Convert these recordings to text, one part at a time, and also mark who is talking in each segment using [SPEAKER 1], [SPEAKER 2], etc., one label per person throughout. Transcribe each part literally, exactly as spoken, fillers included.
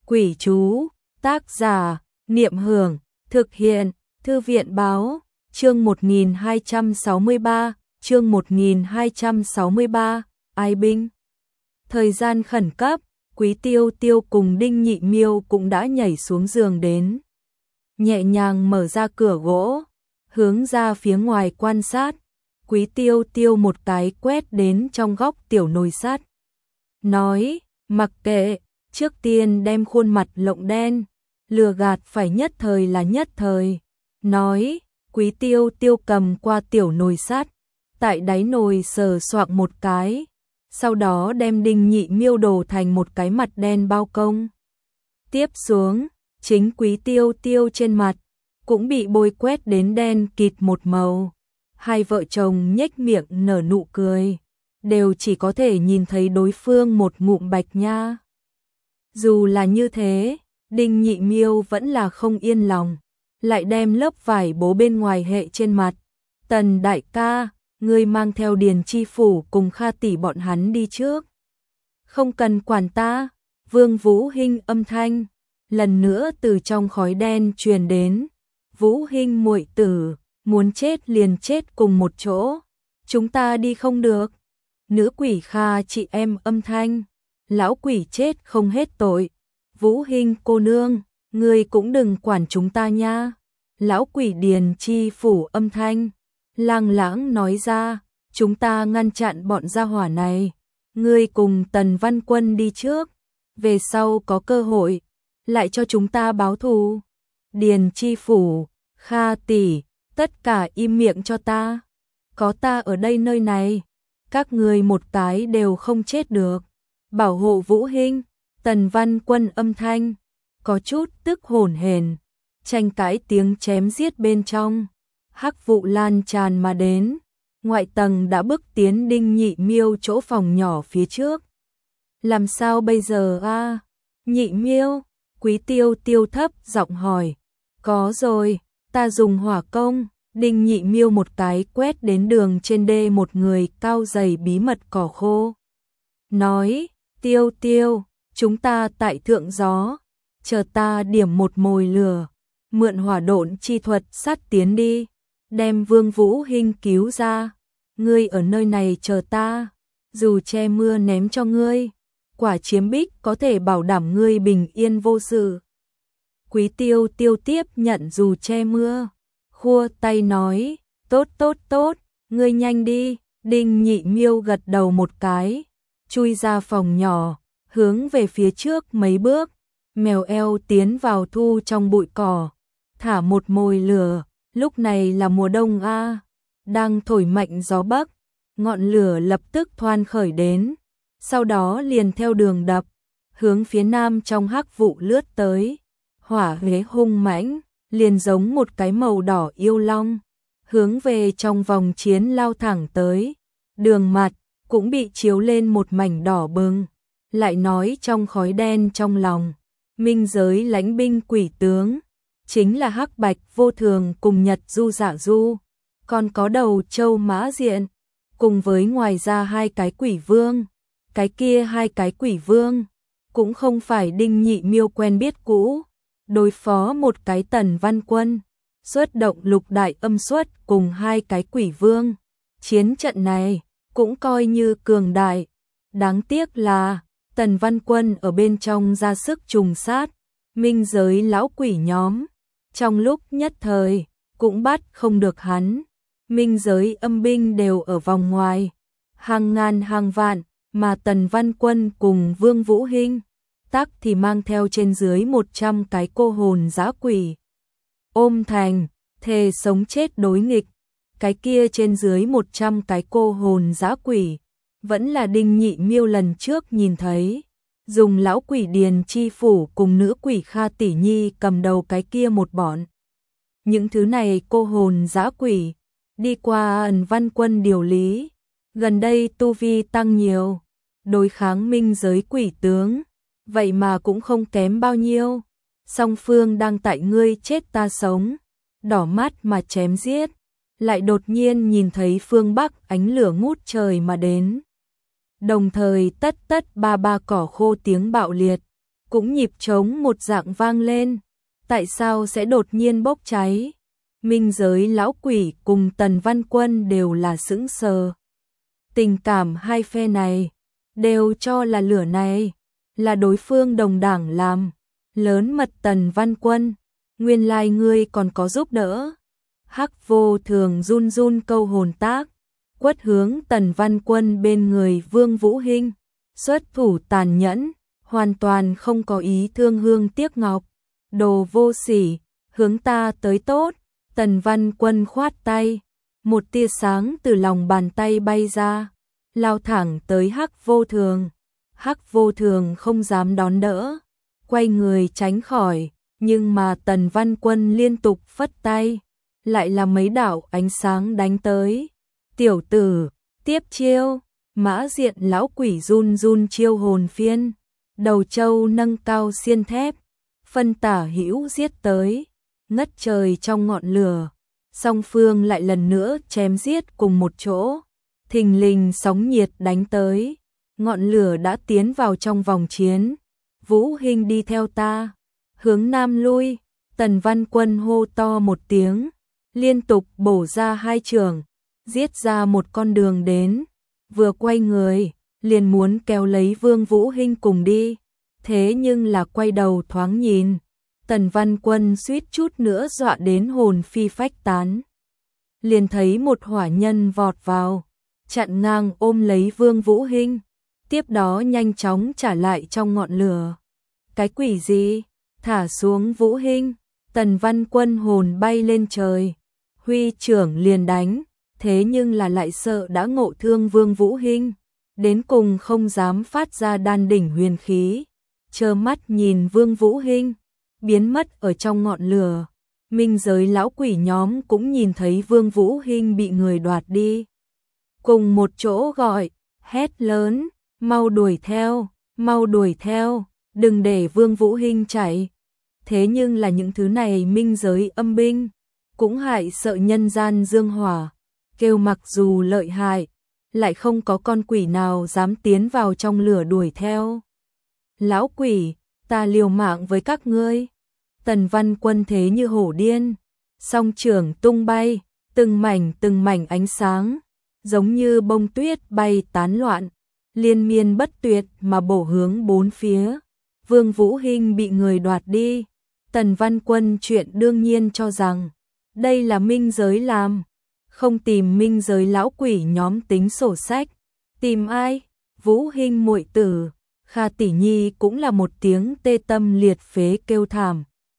[SPEAKER 1] Quỷ chú, tác giả, Niệm Hưởng, thực hiện, Thư viện Báo, chương một nghìn hai trăm sáu mươi ba, chương một nghìn hai trăm sáu mươi ba, Ai binh. Thời gian khẩn cấp, Quý Tiêu Tiêu cùng Đinh Nhị Miêu cũng đã nhảy xuống giường đến. Nhẹ nhàng mở ra cửa gỗ, hướng ra phía ngoài quan sát, Quý Tiêu Tiêu một cái quét đến trong góc tiểu nồi sắt. Nói, mặc kệ, trước tiên đem khuôn mặt lộng đen, lừa gạt phải nhất thời là nhất thời. Nói, Quý Tiêu Tiêu cầm qua tiểu nồi sắt, tại đáy nồi sờ soạng một cái, sau đó đem Đinh Nhị Miêu đổ thành một cái mặt đen bao công. Tiếp xuống, chính Quý Tiêu Tiêu trên mặt cũng bị bôi quét đến đen kịt một màu. Hai vợ chồng nhếch miệng nở nụ cười, đều chỉ có thể nhìn thấy đối phương một ngụm bạch nha. Dù là như thế, Đinh Nhị Miêu vẫn là không yên lòng, lại đem lớp vải bố bên ngoài hệ trên mặt. Tần đại ca, ngươi mang theo Điền Chi Phủ cùng Kha tỷ bọn hắn đi trước. Không cần quản ta. Vương Vũ Hinh âm thanh lần nữa từ trong khói đen truyền đến. Vũ Hinh muội tử, muốn chết liền chết cùng một chỗ, chúng ta đi không được. Nữ quỷ Kha chị em âm thanh, lão quỷ chết không hết tội. Vũ Hinh cô nương, ngươi cũng đừng quản chúng ta nha. Lão quỷ Điền Chi Phủ âm thanh, lang lãng nói ra, chúng ta ngăn chặn bọn gia hỏa này. Ngươi cùng Tần Văn Quân đi trước, về sau có cơ hội, lại cho chúng ta báo thù. Điền Chi Phủ, Kha tỷ, tất cả im miệng cho ta. Có ta ở đây nơi này, các ngươi một cái đều không chết được. Bảo hộ Vũ Hinh. Tần Văn Quân âm thanh có chút tức hổn hển, tranh cãi tiếng chém giết bên trong, hắc vụ lan tràn mà đến. Ngoại tầng đã bước tiến Đinh Nhị Miêu chỗ phòng nhỏ phía trước. Làm sao bây giờ a? À? Nhị Miêu, Quý Tiêu Tiêu thấp giọng hỏi. Có rồi, ta dùng hỏa công. Đinh Nhị Miêu một cái quét đến đường trên đê một người cao dày bí mật cỏ khô. Nói, Tiêu Tiêu, chúng ta tại thượng gió, chờ ta điểm một mồi lửa, mượn hỏa độn chi thuật sát tiến đi, đem Vương Vũ Hinh cứu ra. Ngươi ở nơi này chờ ta, dù che mưa ném cho ngươi, quả chiếm bích có thể bảo đảm ngươi bình yên vô sự. Quý Tiêu Tiêu tiếp nhận dù che mưa, khua tay nói, tốt tốt tốt, ngươi nhanh đi. Đinh Nhị Miêu gật đầu một cái, chui ra phòng nhỏ, hướng về phía trước mấy bước, mèo eo tiến vào thu trong bụi cỏ, thả một mồi lửa. Lúc này là mùa đông a, đang thổi mạnh gió bắc, ngọn lửa lập tức thoan khởi đến, sau đó liền theo đường đập, hướng phía nam trong hắc vụ lướt tới. Hỏa hế hung mãnh, liền giống một cái màu đỏ yêu long, hướng về trong vòng chiến lao thẳng tới. Đường mặt cũng bị chiếu lên một mảnh đỏ bừng. Lại nói trong khói đen trong lòng, minh giới lãnh binh quỷ tướng, chính là Hắc Bạch Vô Thường cùng Nhật Du Dạ Du, còn có Đầu Châu Mã Diện, cùng với ngoài ra hai cái quỷ vương. Cái kia hai cái quỷ vương cũng không phải Đinh Nhị Miêu quen biết cũ, đối phó một cái Tần Văn Quân, xuất động lục đại âm xuất cùng hai cái quỷ vương. Chiến trận này cũng coi như cường đại, đáng tiếc là Tần Văn Quân ở bên trong ra sức trùng sát minh giới lão quỷ nhóm, trong lúc nhất thời cũng bắt không được hắn. Minh giới âm binh đều ở vòng ngoài, hàng ngàn hàng vạn, mà Tần Văn Quân cùng Vương Vũ Hinh tắc thì mang theo trên dưới một trăm cái cô hồn dã quỷ. Ôm thành, thề sống chết đối nghịch. Cái kia trên dưới một trăm cái cô hồn dã quỷ, vẫn là Đinh Nhị Miêu lần trước nhìn thấy, dùng lão quỷ Điền Chi Phủ cùng nữ quỷ Kha tỷ nhi cầm đầu cái kia một bọn. Những thứ này cô hồn dã quỷ, đi qua Ẩn Văn Quân điều lý, gần đây tu vi tăng nhiều, đối kháng minh giới quỷ tướng, vậy mà cũng không kém bao nhiêu. Song phương đang tại ngươi chết ta sống, đỏ mắt mà chém giết, lại đột nhiên nhìn thấy phương Bắc ánh lửa ngút trời mà đến. Đồng thời tất tất ba ba cỏ khô tiếng bạo liệt, cũng nhịp trống một dạng vang lên. Tại sao sẽ đột nhiên bốc cháy? Minh giới lão quỷ cùng Tần Văn Quân đều là sững sờ. Tình cảm hai phe này đều cho là lửa này là đối phương đồng đảng làm. Lớn mật Tần Văn Quân, nguyên lai ngươi còn có giúp đỡ. Hắc Vô Thường run run câu hồn tác, quất hướng Tần Văn Quân bên người Vương Vũ Hinh, xuất thủ tàn nhẫn, hoàn toàn không có ý thương hương tiếc ngọc. Đồ vô sỉ, hướng ta tới tốt. Tần Văn Quân khoát tay, một tia sáng từ lòng bàn tay bay ra, lao thẳng tới Hắc Vô Thường. Hắc Vô Thường không dám đón đỡ, quay người tránh khỏi, nhưng mà Tần Văn Quân liên tục phất tay, lại là mấy đạo ánh sáng đánh tới. Tiểu tử, tiếp chiêu. Mã Diện lão quỷ run run chiêu hồn phiên, đầu trâu nâng cao xiên thép, phân tả hữu giết tới, ngất trời trong ngọn lửa. Song phương lại lần nữa chém giết cùng một chỗ, thình lình sóng nhiệt đánh tới, ngọn lửa đã tiến vào trong vòng chiến. Vũ Hinh đi theo ta, hướng nam lui. Tần Văn Quân hô to một tiếng, liên tục bổ ra hai trường, giết ra một con đường đến. Vừa quay người, liền muốn kéo lấy Vương Vũ Hinh cùng đi, thế nhưng là quay đầu thoáng nhìn, Tần Văn Quân suýt chút nữa dọa đến hồn phi phách tán. Liền thấy một hỏa nhân vọt vào, chặn ngang ôm lấy Vương Vũ Hinh, tiếp đó nhanh chóng trả lại trong ngọn lửa. Cái quỷ gì? Thả xuống Vũ Hinh. Tần Văn Quân hồn bay lên trời, huy trưởng liền đánh, thế nhưng là lại sợ đã ngộ thương Vương Vũ Hinh, đến cùng không dám phát ra đan đỉnh huyền khí, trơ mắt nhìn Vương Vũ Hinh biến mất ở trong ngọn lửa. Minh giới lão quỷ nhóm cũng nhìn thấy Vương Vũ Hinh bị người đoạt đi, cùng một chỗ gọi, hét lớn, mau đuổi theo, mau đuổi theo, đừng để Vương Vũ Hinh chạy. Thế nhưng là những thứ này minh giới âm binh cũng hại sợ nhân gian dương hỏa, kêu mặc dù lợi hại, lại không có con quỷ nào dám tiến vào trong lửa đuổi theo. Lão quỷ, ta liều mạng với các ngươi. Tần Văn Quân thế như hổ điên, song trưởng tung bay, từng mảnh từng mảnh ánh sáng, giống như bông tuyết bay tán loạn, liên miên bất tuyệt mà bổ hướng bốn phía. Vương Vũ Hinh bị người đoạt đi. Tần Văn Quân chuyện đương nhiên cho rằng đây là minh giới làm, không tìm minh giới lão quỷ nhóm tính sổ sách. Tìm ai? Vũ Hinh muội tử. Kha tỷ nhi cũng là một tiếng tê tâm liệt phế kêu thảm.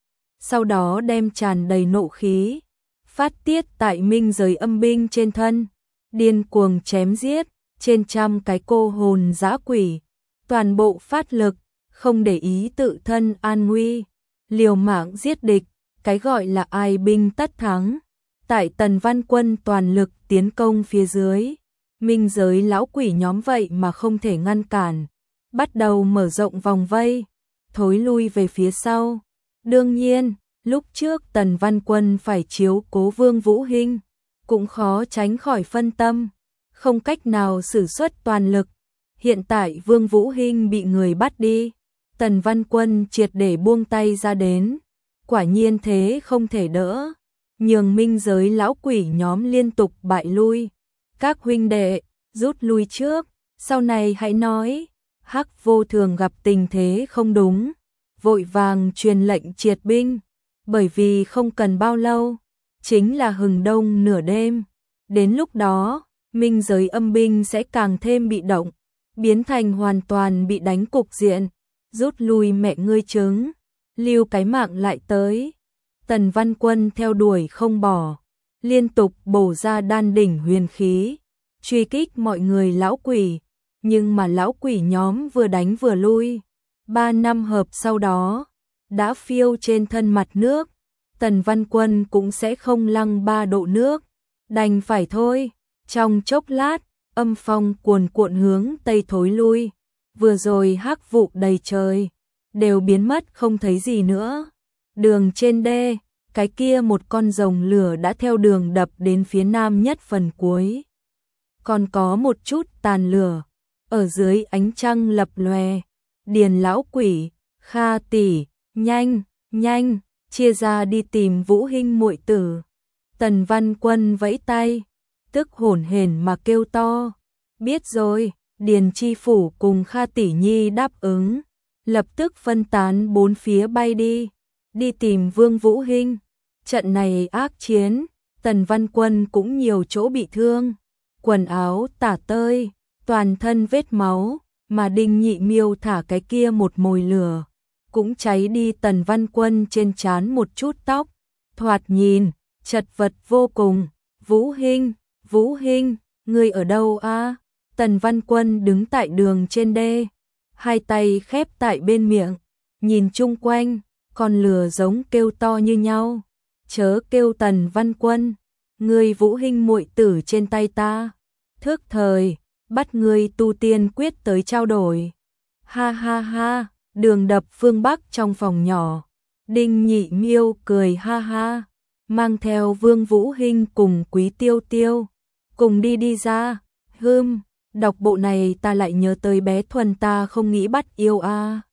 [SPEAKER 1] Sau đó đem tràn đầy nộ khí phát tiết tại minh giới âm binh trên thân, điên cuồng chém giết trên trăm cái cô hồn dã quỷ, toàn bộ phát lực, không để ý tự thân an nguy, liều mạng giết địch. Cái gọi là ai binh tất thắng. Tại Tần Văn Quân toàn lực tiến công phía dưới, minh giới lão quỷ nhóm vậy mà không thể ngăn cản, bắt đầu mở rộng vòng vây, thối lui về phía sau. Đương nhiên, lúc trước Tần Văn Quân phải chiếu cố Vương Vũ Hinh, cũng khó tránh khỏi phân tâm, không cách nào sử xuất toàn lực. Hiện tại Vương Vũ Hinh bị người bắt đi, Tần Văn Quân triệt để buông tay ra đến. Quả nhiên thế không thể đỡ, nhường minh giới lão quỷ nhóm liên tục bại lui. Các huynh đệ, rút lui trước, sau này hãy nói. Hắc Vô Thường gặp tình thế không đúng, vội vàng truyền lệnh triệt binh, bởi vì không cần bao lâu, chính là hừng đông nửa đêm. Đến lúc đó, minh giới âm binh sẽ càng thêm bị động, biến thành hoàn toàn bị đánh cục diện. Rút lui mẹ ngươi trứng, lưu cái mạng lại tới. Tần Văn Quân theo đuổi không bỏ, liên tục bổ ra đan đỉnh huyền khí, truy kích mọi người lão quỷ, nhưng mà lão quỷ nhóm vừa đánh vừa lui. Ba năm hợp sau đó, đã phiêu trên thân mặt nước, Tần Văn Quân cũng sẽ không lăng ba độ nước, đành phải thôi. Trong chốc lát, âm phong cuồn cuộn hướng tây thối lui, vừa rồi hắc vụ đầy trời, đều biến mất không thấy gì nữa. Đường trên đê, cái kia một con rồng lửa đã theo đường đập đến phía nam nhất phần cuối. Còn có một chút tàn lửa, ở dưới ánh trăng lập lòe. Điền lão quỷ, Kha tỷ, nhanh, nhanh, chia ra đi tìm Vũ Hinh muội tử. Tần Văn Quân vẫy tay, tức hổn hển mà kêu to. Biết rồi, Điền Chi Phủ cùng Kha tỷ nhi đáp ứng, lập tức phân tán bốn phía bay đi, đi tìm Vương Vũ Hinh. Trận này ác chiến, Tần Văn Quân cũng nhiều chỗ bị thương, quần áo tả tơi, toàn thân vết máu, mà Đinh Nhị Miêu thả cái kia một mồi lửa, cũng cháy đi Tần Văn Quân trên trán một chút tóc, thoạt nhìn chật vật vô cùng. Vũ Hinh, Vũ Hinh, ngươi ở đâu a? Tần Văn Quân đứng tại đường trên đê, hai tay khép tại bên miệng, nhìn chung quanh, con lừa giống kêu to như nhau. Chớ kêu Tần Văn Quân, ngươi Vũ Hinh muội tử trên tay ta, thức thời, bắt ngươi tu tiên quyết tới trao đổi. Ha ha ha, đường đập phương Bắc trong phòng nhỏ, Đinh Nhị Miêu cười ha ha, mang theo Vương Vũ Hinh cùng Quý Tiêu Tiêu, cùng đi đi ra. Hừm, đọc bộ này ta lại nhớ tới bé Thuần ta không nghĩ bắt yêu a.